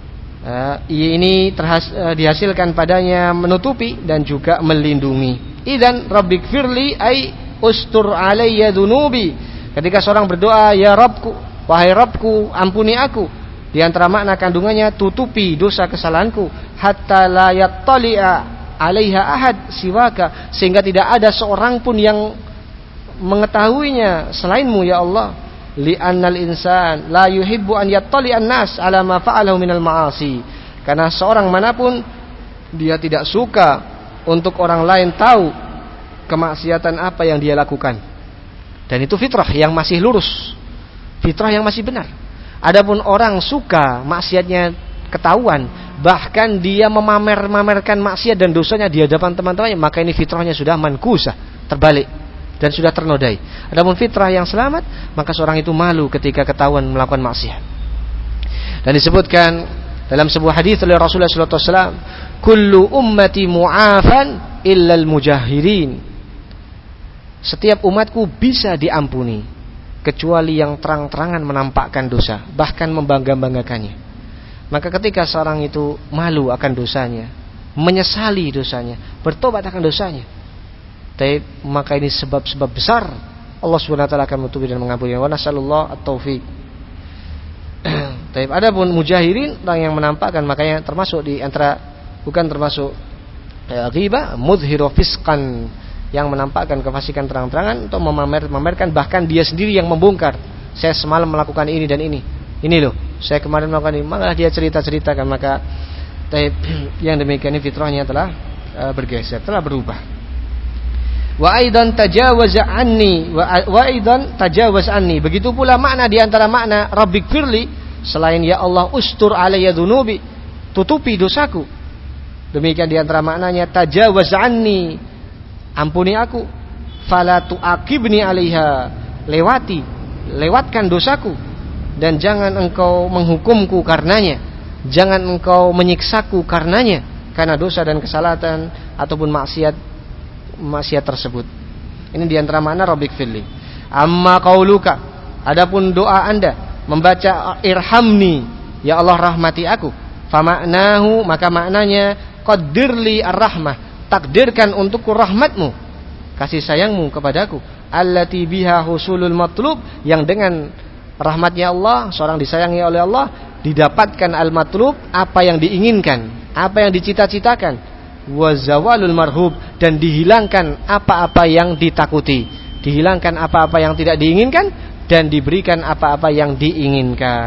ini terhas, dihasilkan padanya menutupi dan juga melindungi. Idzan Rabbighfirli ay ustur alayya dzunubi. Ketika seorang berdoa ya Rabbku, wahai Rabbku ampuni aku, di antara makna kandungannya tutupi dosa kesalahanku, hatta la yattali'a alaiha ahad siwaka, sehingga tidak ada seorang pun yang mengetahuinya selainmu ya Allah. Li'annal insan la yuhibbu an yattali'an nas ala ma fa'alahu minal ma'asi. Karena seorang manapun dia tidak suka untuk orang lain tahu kemaksiatan apa yang dia lakukan. Dan itu fitrah yang masih lurus, fitrah yang masih benar. Adapun orang suka maksiatnya ketahuan, bahkan dia memamer-mamerkan maksiat dan dosanya di hadapan teman-temannya, maka ini fitrahnya sudah mankusah, terbalik dan sudah ternodai. Adapun fitrah yang selamat, maka seorang itu malu ketika ketahuan melakukan maksiat. Dan disebutkan dalam sebuah hadis oleh Rasulullah sallallahu alaihi wasallam, kullu ummati mu'afan illal mujahirin. Setiap umatku bisa diampuni kecuali yang terang-terangan menampakkan dosa, bahkan membangga-banggakannya. Maka ketika seorang itu malu akan dosanya, menyesali dosanya, bertobat akan dosanya, maka ini sebab-sebab besar Allah subhanahu wa taala akan menutupi dan mengampuni. Wa nasallallahu at-taufiq. Taib. Adapun mujahirin, orang yang menampakkan, makanya termasuk di antara, bukan termasuk ya, ghibah, mudhiru fisqan, yang menampakkan kefasikan terang-terangan atau memamer, memamerkan, bahkan dia sendiri yang membongkar. Saya semalam melakukan ini dan ini. Ini loh, saya kemarin melakukan ini. Malah dia cerita-ceritakan. Maka taib, yang demikian ini fitrahnya telah uh, bergeser, telah berubah. Wa aidan tajawaz anni wa aidan tajawaz anni. Begitu pula makna di antara makna Rabbighfirli, selain ya Allah ustur alayya dzunubi, tutupi dosaku. Demikian di antara maknanya tajawaz anni, ampuni aku, fala tu'aqibni alaiha, lewati, lewatkan dosaku dan jangan engkau menghukumku karenanya, jangan engkau menyiksaku karenanya, karena dosa dan kesalahan ataupun maksiat maksiat tersebut. Ini di antara makna Rabbighfirli. Amma qauluka, adapun doa Anda membaca irhamni, ya Allah rahmati aku, fa maknahu, maka maknanya qaddirli ar-rahmah, takdirkan untukku rahmatmu, kasih sayangmu kepadaku, allati biha husulul matlub, yang dengan rahmatnya Allah seorang disayangi oleh Allah, didapatkan al-matlub, apa yang diinginkan, apa yang dicita-citakan, wa zawalul marhub, dan dihilangkan apa-apa yang ditakuti, dihilangkan apa-apa yang tidak diinginkan dan diberikan apa-apa yang diinginkan.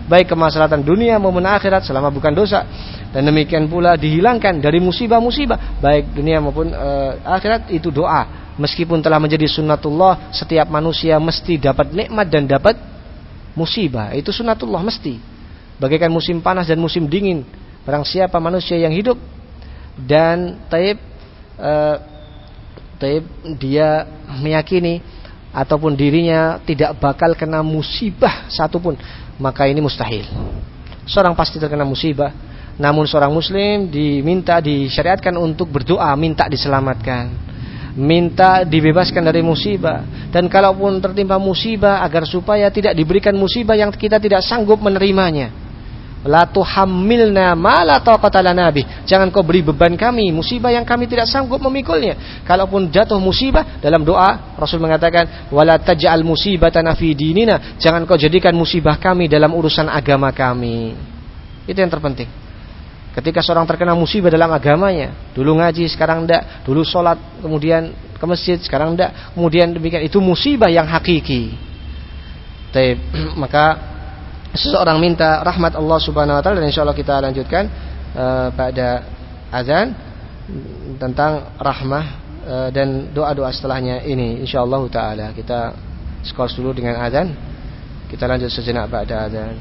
baik kemaslahatan dunia maupun akhirat selama bukan dosa. Dan demikian pula dihilangkan dari musibah-musibah baik dunia maupun uh, akhirat, itu doa. Meskipun telah menjadi sunnatullah, setiap manusia mesti dapat nikmat dan dapat musibah. Itu sunnatullah mesti. Bagaikan musim panas dan musim dingin. Barang siapa manusia yang hidup dan taib uh, taib dia meyakini ataupun dirinya tidak bakal kena musibah satupun, maka ini mustahil. Seorang pasti terkena musibah. Namun seorang muslim diminta, disyariatkan untuk berdoa, minta diselamatkan, minta dibebaskan dari musibah. Dan kalaupun tertimpa musibah, agar supaya tidak diberikan musibah yang kita tidak sanggup menerimanya. La tuhammilna ma la taqata lana bih. Jangan kau beri beban kami musibah yang kami tidak sanggup memikulnya. Kalaupun jatuh musibah, dalam doa Rasul mengatakan wala taj'al musibatana fi dinina. Jangan kau jadikan musibah kami dalam urusan agama kami. Itu yang terpenting. Ketika seorang terkena musibah dalam agamanya, dulu ngaji sekarang enggak, dulu sholat kemudian ke masjid sekarang enggak, kemudian demikian, itu musibah yang hakiki. Taib. Maka seseorang minta rahmat Allah Subhanahu wa taala, dan insyaallah kita lanjutkan uh, pada azan tentang rahmah uh, dan doa-doa setelahnya ini insyaallah taala. Kita skor dulu dengan azan. Kita lanjut sejenak pada azan.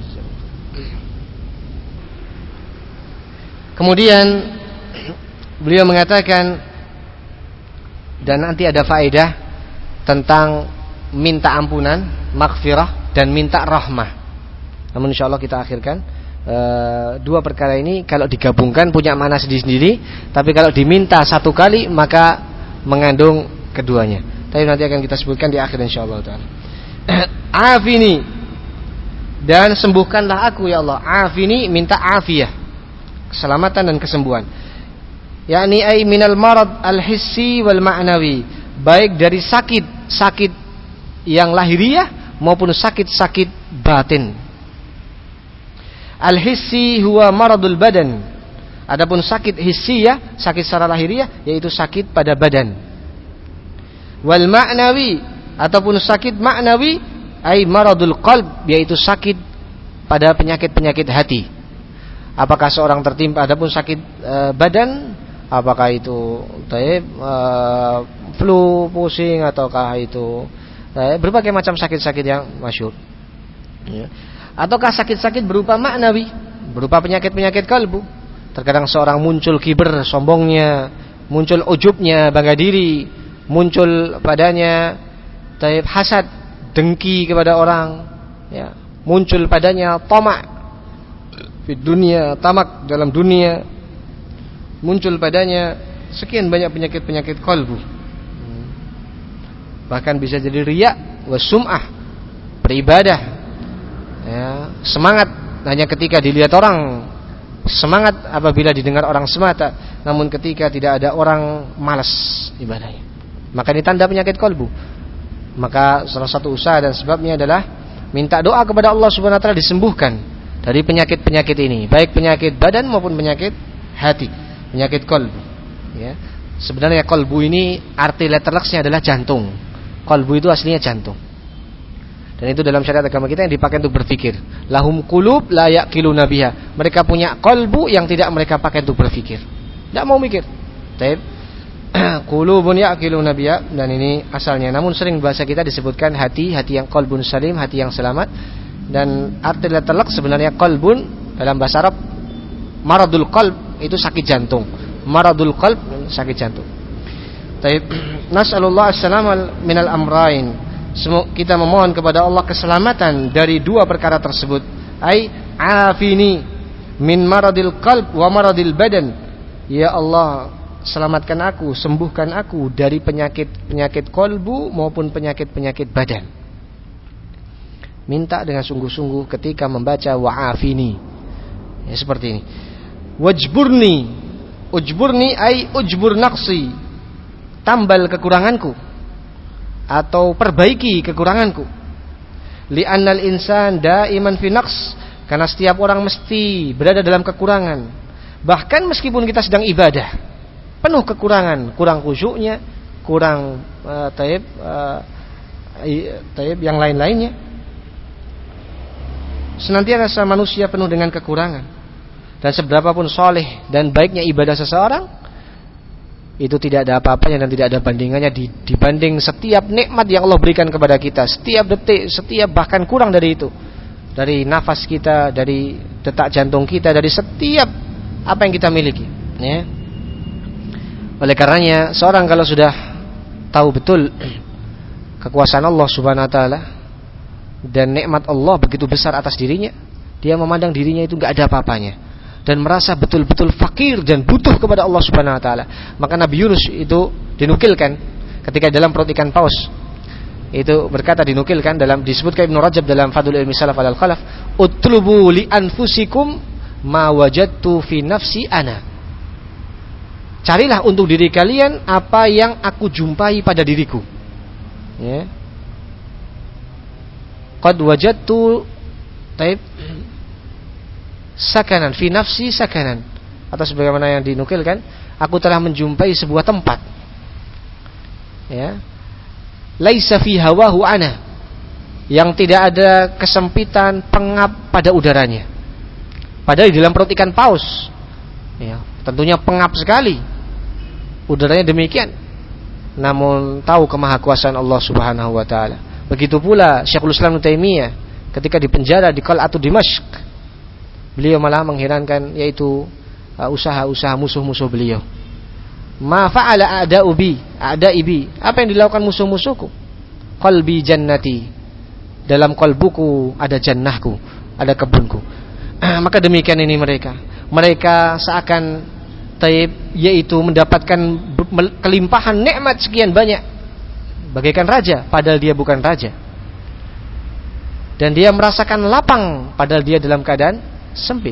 Kemudian beliau mengatakan, dan nanti ada faedah tentang minta ampunan, maghfirah, dan minta rahmah. Namun insyaallah kita akhirkan e, dua perkara ini kalau digabungkan punya makna sendiri-sendiri, tapi kalau diminta satu kali maka mengandung keduanya. Tapi nanti akan kita sebutkan di akhir insyaallah taala. Afini, dan sembuhkanlah aku ya Allah. Afini, minta afiyah, keselamatan dan kesembuhan. Yakni ay minal marad al-hissi wal ma'nawi, baik dari sakit sakit yang lahiriah maupun sakit-sakit batin. Al-hissi huwa maradul badan. Adapun sakit hissiyah, sakit secara lahiriah, yaitu sakit pada badan. Wal ma'nawi, ataupun sakit ma'nawi, ay maradul qalb, yaitu sakit pada penyakit-penyakit hati. Apakah seorang tertimpa adapun sakit e, badan, apakah itu taib, e, flu, pusing, ataukah itu e, berbagai macam sakit-sakit yang masyhur, ya. Ataukah sakit-sakit berupa maknawi, berupa penyakit-penyakit kalbu. Terkadang seorang muncul kiber, sombongnya, muncul ujubnya, bangga diri, muncul padanya taib hasad, dengki kepada orang, ya. Muncul padanya tamak di dunia, tamak dalam dunia, muncul padanya sekian banyak penyakit-penyakit kalbu. Bahkan bisa jadi riya wa sum'ah, beribadah, ya, semangat hanya ketika dilihat orang, semangat apabila didengar orang semata, namun ketika tidak ada orang malas ibadahnya. Maka ini tanda penyakit kalbu. Maka salah satu usaha dan sebabnya adalah minta doa kepada Allah Subhanahu wa taala disembuhkan dari penyakit-penyakit ini, baik penyakit badan maupun penyakit hati, penyakit kalbu, ya. Sebenarnya kalbu ini arti letterlexnya adalah jantung. Kalbu itu aslinya jantung. Dan itu dalam syariat agama kita yang dipakai untuk berpikir. Lahum qulub la yaqiluna biha. Mereka punya kalbu yang tidak mereka pakai untuk berpikir. Tidak mau mikir. Taib. Qulubun yaqiluna biha, dan ini asalnya. Namun sering bahasa kita disebutkan hati, hati yang qalbun salim, hati yang selamat. Dan arti letterlek sebenarnya qalbun dalam bahasa Arab, maradul qalb itu sakit jantung. Maradul qalb sakit jantung. Taib. Nas'alullah as-salama minal amrain. Kita memohon kepada Allah keselamatan dari dua perkara tersebut. Ai afini min maradil qalb wa maradil badan. Ya Allah, selamatkan aku, sembuhkan aku dari penyakit-penyakit qalbu maupun penyakit-penyakit badan. Minta dengan sungguh-sungguh ketika membaca wa'afini, ya, seperti ini. Wajburni, ujburni ay ujbur naqsi, tambal kekuranganku atau perbaiki kekuranganku. Li'annal insan daiman fi naqs, karena setiap orang mesti berada dalam kekurangan. Bahkan meskipun kita sedang ibadah, penuh kekurangan, kurang khusyuknya, kurang uh, taib, uh, taib yang lain-lainnya. senantiasa manusia penuh dengan kekurangan. Dan seberapapun soleh dan baiknya ibadah seseorang, itu tidak ada apa-apanya dan tidak ada bandingannya dibanding setiap nikmat yang Allah berikan kepada kita. Setiap detik, setiap bahkan kurang dari itu, dari nafas kita, dari detak jantung kita, dari setiap apa yang kita miliki, ya. Oleh karenanya, seorang kalau sudah tahu betul kekuasaan Allah Subhanahu wa taala dan nikmat Allah begitu besar atas dirinya, dia memandang dirinya itu enggak ada apa-apanya dan merasa betul-betul fakir dan butuh kepada Allah Subhanahu wa taala. Maka Nabi Yunus itu dinukilkan ketika dalam perut ikan paus itu berkata, dinukilkan dalam, disebutkan Ibnu Rajab dalam Fadlul Ilmi Salaf alal Khalaf, utlubu li anfusikum ma wajadtu fi nafsi ana. Carilah untuk diri kalian apa yang aku jumpai pada diriku, ya. Qad wajadtu taib sakanan fi nafsi sakanan, atau sebagaimana yang dinukilkan, aku telah menjumpai sebuah tempat, ya, laisa fi hawahu ana, yang tidak ada kesempitan, pengap pada udaranya. Padahal di dalam perut ikan paus, ya, tentunya pengap sekali udaranya demikian. Namun tahu kemahakuasaan Allah Subhanahu wa taala. Begitu pula Syekhul Islam Ibnu Taimiyah ketika dipenjara di Qal'atu Dimashq, beliau malah mengherankan, yaitu uh, usaha-usaha musuh-musuh beliau. Ma fa'ala a'da'u bi, a'da'i bi, apa yang dilakukan musuh-musuhku? Qalbi jannati, dalam qalbuku ada jannahku, ada kebunku. Maka demikian ini mereka. Mereka seakan taib, yaitu mendapatkan kelimpahan nikmat sekian banyak, bagaikan raja padahal dia bukan raja. Dan dia merasakan lapang padahal dia dalam keadaan sempit.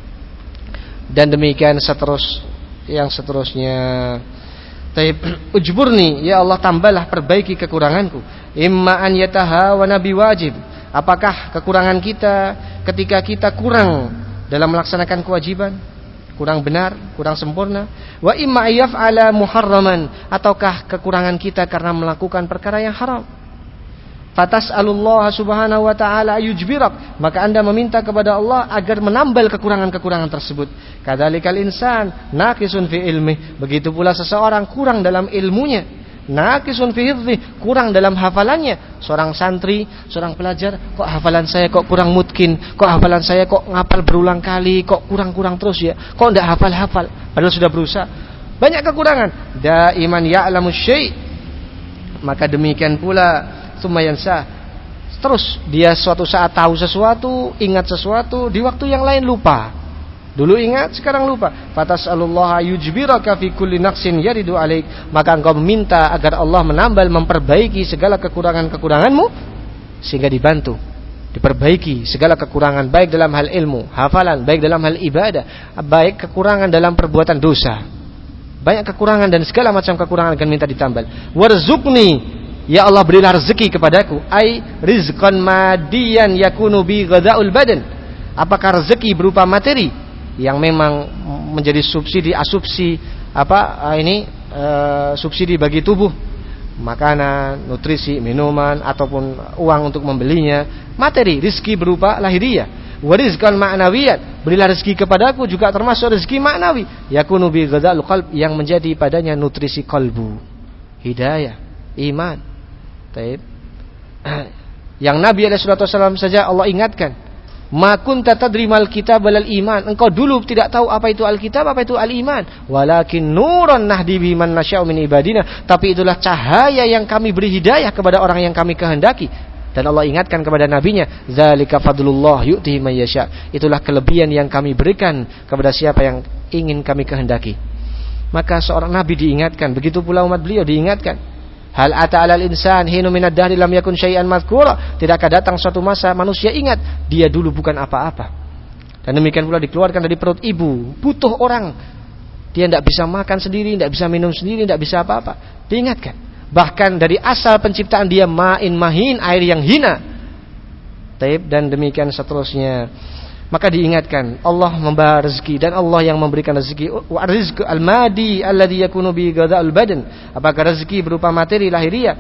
Dan demikian seterus yang seterusnya. Taib, ujburni, ya Allah tambahlah, perbaiki kekuranganku. Imma an yatahawana biwajib, apakah kekurangan kita ketika kita kurang dalam melaksanakan kewajiban, kurang benar, kurang sempurna. Wa imma yaf'ala muharraman, ataukah kekurangan kita karena melakukan perkara yang haram. Fatas'alullah subhanahu wa ta'ala yujbirak, maka anda meminta kepada Allah agar menambal kekurangan-kekurangan tersebut. Kadzalikal insan naqisun fi ilmi, begitu pula seseorang kurang dalam ilmunya, naqisun fi hifdhi, kurang dalam hafalannya. Seorang santri, seorang pelajar, kok hafalan saya kok kurang mutkin, kok hafalan saya kok ngapal berulang kali, kok kurang-kurang terus ya, kok enggak hafal-hafal padahal sudah berusaha. Banyak kekurangan. Daiman ya'lamu syai', maka demikian pula sumayansa, terus dia suatu saat tahu sesuatu, ingat sesuatu, di waktu yang lain lupa. Dulu ingat, sekarang lupa. Fatas'alullaha yujbiraka fi kulli naqsin yaridu alaik, maka engkau meminta agar Allah menambal, memperbaiki segala kekurangan-kekuranganmu sehingga dibantu, diperbaiki segala kekurangan, baik dalam hal ilmu, hafalan, baik dalam hal ibadah, baik kekurangan dalam perbuatan dosa. Banyak kekurangan dan segala macam kekurangan akan minta ditambal. Warzuqni, ya Allah berilah rezeki kepadaku, ai rizqan madiyan yakunu bi ghada'ul badan, apakah rezeki berupa materi yang memang menjadi subsidi, asubsi apa ini e, subsidi bagi tubuh, makanan, nutrisi, minuman ataupun uang untuk membelinya, materi. Rezeki berupa lahiriah. Wa rizqan ma'nawiyat, berilah rezeki kepadaku juga termasuk rezeki maknawi, yakunu bi ghada'ul qalb, yang menjadi padanya nutrisi kalbu, hidayah, iman. Taib. Yang Nabi alaihi salatu wasallam saja Allah ingatkan, ma kunta tadri mal kitab wal iman, engkau dulu tidak tahu apa itu alkitab, apa itu al-iman, walakin nuran nahdi bi man nasya'u min ibadina, tapi itulah cahaya yang kami beri hidayah kepada orang yang kami kehendaki. Dan Allah ingatkan kepada nabinya, zalika fadlullah yu'tihi may yasha, itulah kelebihan yang kami berikan kepada siapa yang ingin kami kehendaki. Maka seorang nabi diingatkan, begitu pula umat beliau diingatkan. Hal ata 'alal insan hinu minad dahri lam yakun syai'an madhkura, tidakkah datang suatu masa manusia ingat dia dulu bukan apa-apa. Dan demikian pula dikeluarkan dari perut ibu, butuh orang, dia tidak bisa makan sendiri, tidak bisa minum sendiri, tidak bisa apa-apa, diingatkan. Bahkan dari asal penciptaan dia ma'in mahin, air yang hina. Taib, dan demikian seterusnya. Maka diingatkan, Allah memberi rezeki dan Allah yang memberikan rezeki. Wa rizq al-madi alladhi yakunu bi ghada'ul badan, apakah rezeki berupa materi lahiriah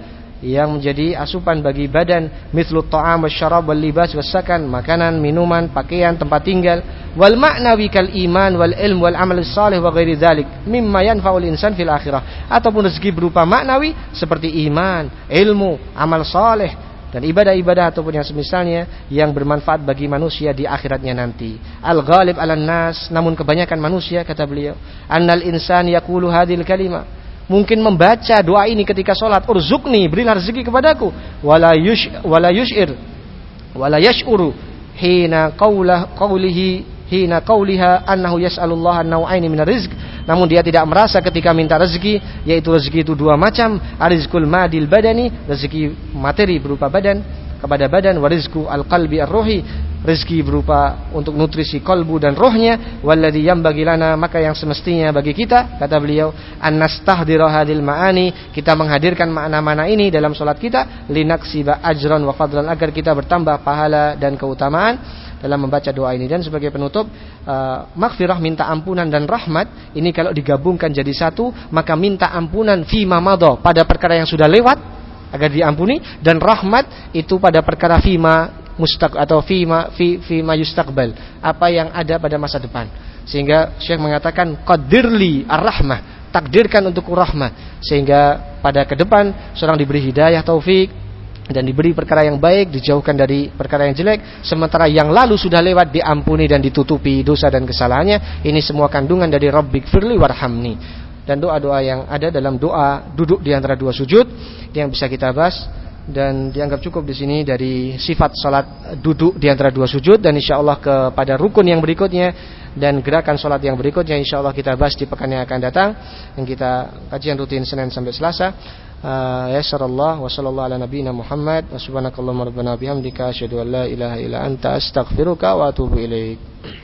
yang menjadi asupan bagi badan, mithlu ta'am wasyarab wal libas wasakan, makanan, minuman, pakaian, tempat tinggal, wal ma'nawi kal iman wal ilm wal amal salih wa ghairi dzalik mimma yanfa'ul insan fil akhirah, ataupun rezeki berupa maknawi seperti iman, ilmu, amal saleh dan ibadah-ibadah ataupun yang semisalnya yang bermanfaat bagi manusia di akhiratnya nanti. Al-ghalib 'alan nas, namun kebanyakan manusia, kata beliau, annal insan yaqulu hadhil kalimah, mungkin membaca doa ini ketika sholat, urzuqni, berilah rezeki kepadaku, wala yush wala yushir wala yash'uru hina qaulah qaulihi hina qauliha annahu yas'alullah an-naw'aini minar rizq, namun dia tidak merasa ketika minta rezeki, yaitu rezeki itu dua macam, arizqul madil badani, rezeki materi berupa badan kepada badan, wa rizqu al-qalbi ar-ruhi, rezeki berupa untuk nutrisi kalbu dan rohnya, walladzi yambaghi lana, maka yang semestinya bagi kita, kata beliau, annastahdira hadil ma'ani, kita menghadirkan makna-makna ini dalam salat kita, linaksiba ajran wa fadlan, agar kita bertambah pahala dan keutamaan dalam membaca doa ini. Dan sebagai penutup, uh, maghfirah, minta ampunan, dan rahmat ini kalau digabungkan jadi satu, maka minta ampunan fima madha, pada perkara yang sudah lewat agar diampuni, dan rahmat itu pada perkara fima mustaq atau fima fi fima yustaqbal, apa yang ada pada masa depan. Sehingga Syekh mengatakan qadirli ar-rahmah, takdirkan untukku rahmah, sehingga pada ke depan seorang diberi hidayah, taufik, dan diberi perkara yang baik, dijauhkan dari perkara yang jelek, sementara yang lalu sudah lewat diampuni dan ditutupi dosa dan kesalahannya. Ini semua kandungan dari Rabbik firli warhamni. Dan doa-doa yang ada dalam doa duduk di antara dua sujud yang bisa kita bahas, dan dianggap cukup di sini dari sifat salat duduk di antara dua sujud, dan insyaallah kepada rukun yang berikutnya dan gerakan salat yang berikutnya insyaallah kita bahas di pekan yang akan datang, yang kita kajian rutin Senin sampai Selasa. Uh, Yassarallah wa sallallahu ala nabiyina Muhammad wa subhanakallahumma rabbana bihamdika asyhadu an la ilaha illa anta astaghfiruka wa atubu ilaik.